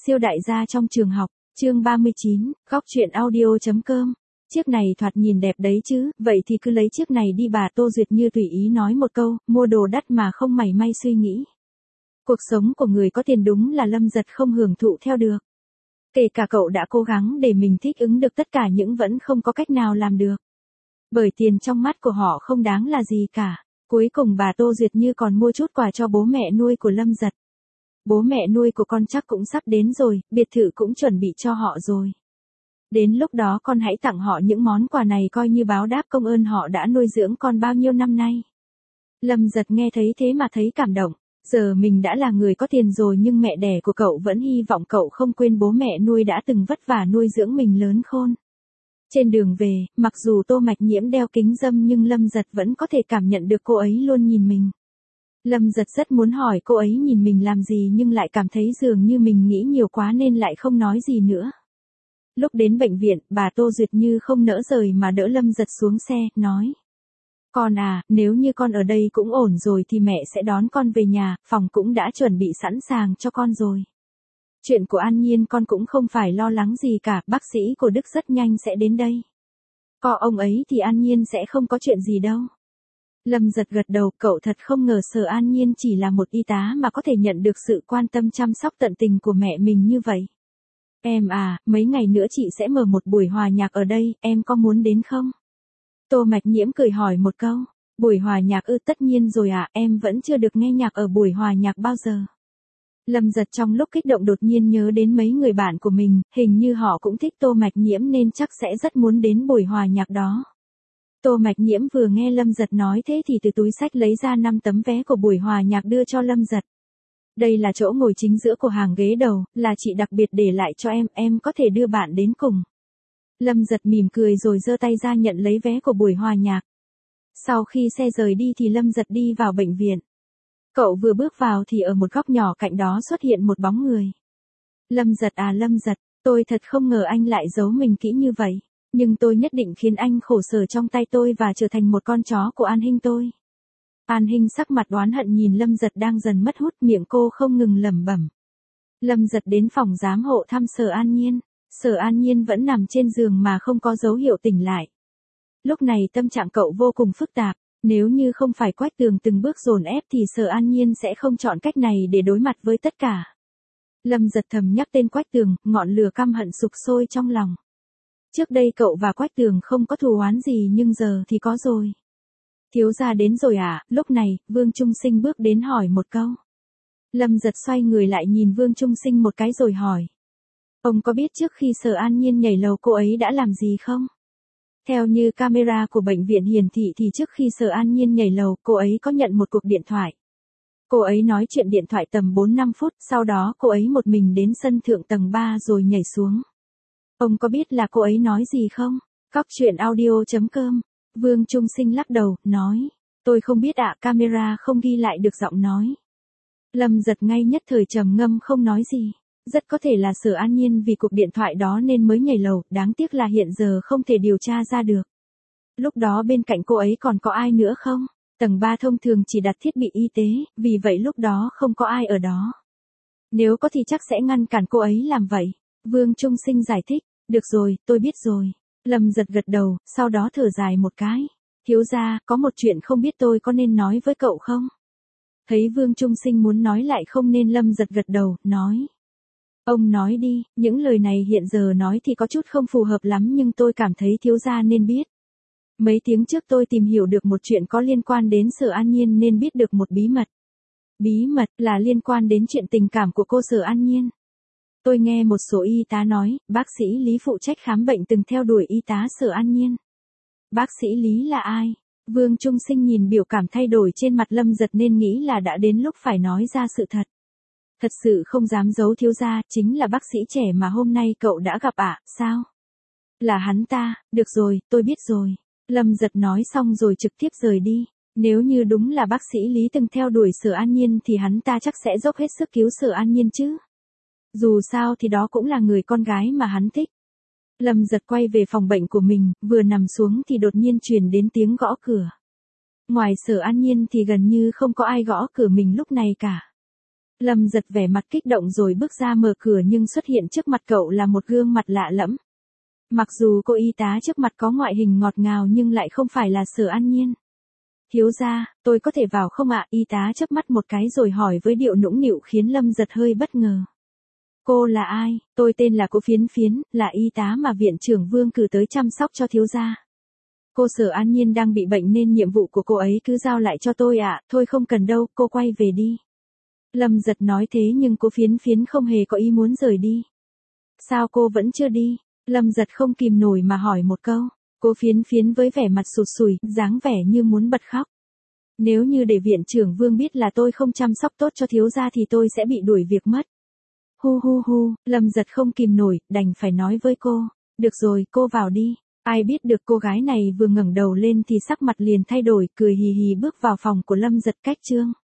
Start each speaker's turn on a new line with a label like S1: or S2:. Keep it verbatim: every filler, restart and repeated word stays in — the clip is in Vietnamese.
S1: Siêu đại gia trong trường học, chương ba mươi chín, góc truyện audio.com. Chiếc này thoạt nhìn đẹp đấy chứ, vậy thì cứ lấy chiếc này đi, bà Tô Duyệt Như tùy ý nói một câu, mua đồ đắt mà không mảy may suy nghĩ. Cuộc sống của người có tiền đúng là Lâm Giật không hưởng thụ theo được. Kể cả cậu đã cố gắng để mình thích ứng được tất cả những vẫn không có cách nào làm được. Bởi tiền trong mắt của họ không đáng là gì cả. Cuối cùng bà Tô Duyệt Như còn mua chút quà cho bố mẹ nuôi của Lâm Giật. Bố mẹ nuôi của con chắc cũng sắp đến rồi, biệt thự cũng chuẩn bị cho họ rồi. Đến lúc đó con hãy tặng họ những món quà này coi như báo đáp công ơn họ đã nuôi dưỡng con bao nhiêu năm nay. Lâm Giật nghe thấy thế mà thấy cảm động. Giờ mình đã là người có tiền rồi nhưng mẹ đẻ của cậu vẫn hy vọng cậu không quên bố mẹ nuôi đã từng vất vả nuôi dưỡng mình lớn khôn. Trên đường về, mặc dù Tô Mạch Nhiễm đeo kính râm nhưng Lâm Giật vẫn có thể cảm nhận được cô ấy luôn nhìn mình. Lâm Giật rất muốn hỏi cô ấy nhìn mình làm gì nhưng lại cảm thấy dường như mình nghĩ nhiều quá nên lại không nói gì nữa. Lúc đến bệnh viện, bà Tô Duyệt Như không nỡ rời mà đỡ Lâm Giật xuống xe, nói. Con à, nếu như con ở đây cũng ổn rồi thì mẹ sẽ đón con về nhà, phòng cũng đã chuẩn bị sẵn sàng cho con rồi. Chuyện của An Nhiên con cũng không phải lo lắng gì cả, bác sĩ của Đức rất nhanh sẽ đến đây. Có ông ấy thì An Nhiên sẽ không có chuyện gì đâu. Lâm Giật gật đầu, cậu thật không ngờ Sở An Nhiên chỉ là một y tá mà có thể nhận được sự quan tâm chăm sóc tận tình của mẹ mình như vậy. Em à, mấy ngày nữa chị sẽ mở một buổi hòa nhạc ở đây, em có muốn đến không? Tô Mạch Nhiễm cười hỏi một câu. Buổi hòa nhạc ư? Tất nhiên rồi ạ, à, em vẫn chưa được nghe nhạc ở buổi hòa nhạc bao giờ. Lâm Giật trong lúc kích động đột nhiên nhớ đến mấy người bạn của mình, hình như họ cũng thích Tô Mạch Nhiễm nên chắc sẽ rất muốn đến buổi hòa nhạc đó. Tô Mạch Nhiễm vừa nghe Lâm Giật nói thế thì từ túi xách lấy ra năm tấm vé của buổi hòa nhạc đưa cho Lâm Giật. Đây là chỗ ngồi chính giữa của hàng ghế đầu, là chị đặc biệt để lại cho em, em có thể đưa bạn đến cùng. Lâm Giật mỉm cười rồi giơ tay ra nhận lấy vé của buổi hòa nhạc. Sau khi xe rời đi thì Lâm Giật đi vào bệnh viện. Cậu vừa bước vào thì ở một góc nhỏ cạnh đó xuất hiện một bóng người. Lâm Giật à, Lâm Giật, tôi thật không ngờ anh lại giấu mình kỹ như vậy. Nhưng tôi nhất định khiến anh khổ sở trong tay tôi và trở thành một con chó của An Hinh tôi. An Hinh sắc mặt oán hận nhìn Lâm Giật đang dần mất hút, miệng cô không ngừng lẩm bẩm. Lâm Giật đến phòng giám hộ thăm Sở An Nhiên. Sở An Nhiên vẫn nằm trên giường mà không có dấu hiệu tỉnh lại. Lúc này tâm trạng cậu vô cùng phức tạp. Nếu như không phải Quách Tường từng bước dồn ép thì Sở An Nhiên sẽ không chọn cách này để đối mặt với tất cả. Lâm Giật thầm nhắc tên Quách Tường, ngọn lửa căm hận sục sôi trong lòng. Trước đây cậu và Quách Tường không có thù oán gì nhưng giờ thì có rồi. Thiếu gia đến rồi à? Lúc này, Vương Trung Sinh bước đến hỏi một câu. Lâm Giật xoay người lại nhìn Vương Trung Sinh một cái rồi hỏi. Ông có biết trước khi Sở An Nhiên nhảy lầu cô ấy đã làm gì không? Theo như camera của bệnh viện hiển thị thì trước khi Sở An Nhiên nhảy lầu, cô ấy có nhận một cuộc điện thoại. Cô ấy nói chuyện điện thoại tầm bốn năm phút, sau đó cô ấy một mình đến sân thượng tầng ba rồi nhảy xuống. Ông có biết là cô ấy nói gì không? Góc truyện audio.com. Vương Trung Sinh lắc đầu, nói. Tôi không biết ạ, camera không ghi lại được giọng nói. Lâm Giật ngay nhất thời trầm ngâm không nói gì. Rất có thể là Sở An Nhiên vì cuộc điện thoại đó nên mới nhảy lầu, đáng tiếc là hiện giờ không thể điều tra ra được. Lúc đó bên cạnh cô ấy còn có ai nữa không? Tầng ba thông thường chỉ đặt thiết bị y tế, vì vậy lúc đó không có ai ở đó. Nếu có thì chắc sẽ ngăn cản cô ấy làm vậy. Vương Trung Sinh giải thích, được rồi, tôi biết rồi. Lâm Giật gật đầu, sau đó thở dài một cái. Thiếu gia, có một chuyện không biết tôi có nên nói với cậu không? Thấy Vương Trung Sinh muốn nói lại không nên Lâm Giật gật đầu, nói. Ông nói đi, những lời này hiện giờ nói thì có chút không phù hợp lắm nhưng tôi cảm thấy thiếu gia nên biết. Mấy tiếng trước tôi tìm hiểu được một chuyện có liên quan đến Sở An Nhiên nên biết được một bí mật. Bí mật là liên quan đến chuyện tình cảm của cô Sở An Nhiên. Tôi nghe một số y tá nói, bác sĩ Lý phụ trách khám bệnh từng theo đuổi y tá Sở An Nhiên. Bác sĩ Lý là ai? Vương Trung Sinh nhìn biểu cảm thay đổi trên mặt Lâm Giật nên nghĩ là đã đến lúc phải nói ra sự thật. Thật sự không dám giấu thiếu gia, chính là bác sĩ trẻ mà hôm nay cậu đã gặp ạ, à, sao? Là hắn ta, được rồi, tôi biết rồi. Lâm Giật nói xong rồi trực tiếp rời đi. Nếu như đúng là bác sĩ Lý từng theo đuổi Sở An Nhiên thì hắn ta chắc sẽ dốc hết sức cứu Sở An Nhiên chứ. Dù sao thì đó cũng là người con gái mà hắn thích. Lâm Giật quay về phòng bệnh của mình, vừa nằm xuống thì đột nhiên truyền đến tiếng gõ cửa. Ngoài Sở An Nhiên thì gần như không có ai gõ cửa mình lúc này cả. Lâm Giật vẻ mặt kích động rồi bước ra mở cửa nhưng xuất hiện trước mặt cậu là một gương mặt lạ lẫm. Mặc dù cô y tá trước mặt có ngoại hình ngọt ngào nhưng lại không phải là Sở An Nhiên. Thiếu gia, tôi có thể vào không ạ? Y tá chớp mắt một cái rồi hỏi với điệu nũng nịu khiến Lâm Giật hơi bất ngờ. Cô là ai? Tôi tên là cô Phiến Phiến, là y tá mà viện trưởng Vương cử tới chăm sóc cho thiếu gia. Cô Sở An Nhiên đang bị bệnh nên nhiệm vụ của cô ấy cứ giao lại cho tôi ạ. Thôi không cần đâu, cô quay về đi. Lâm Giật nói thế nhưng cô Phiến Phiến không hề có ý muốn rời đi. Sao cô vẫn chưa đi? Lâm Giật không kìm nổi mà hỏi một câu. Cô Phiến Phiến với vẻ mặt sụt sùi, dáng vẻ như muốn bật khóc. Nếu như để viện trưởng Vương biết là tôi không chăm sóc tốt cho thiếu gia thì tôi sẽ bị đuổi việc mất. Hu hu hu, Lâm Giật không kìm nổi, đành phải nói với cô. Được rồi, cô vào đi. Ai biết được cô gái này vừa ngẩng đầu lên thì sắc mặt liền thay đổi, cười hì hì bước vào phòng của Lâm Giật cách Trương.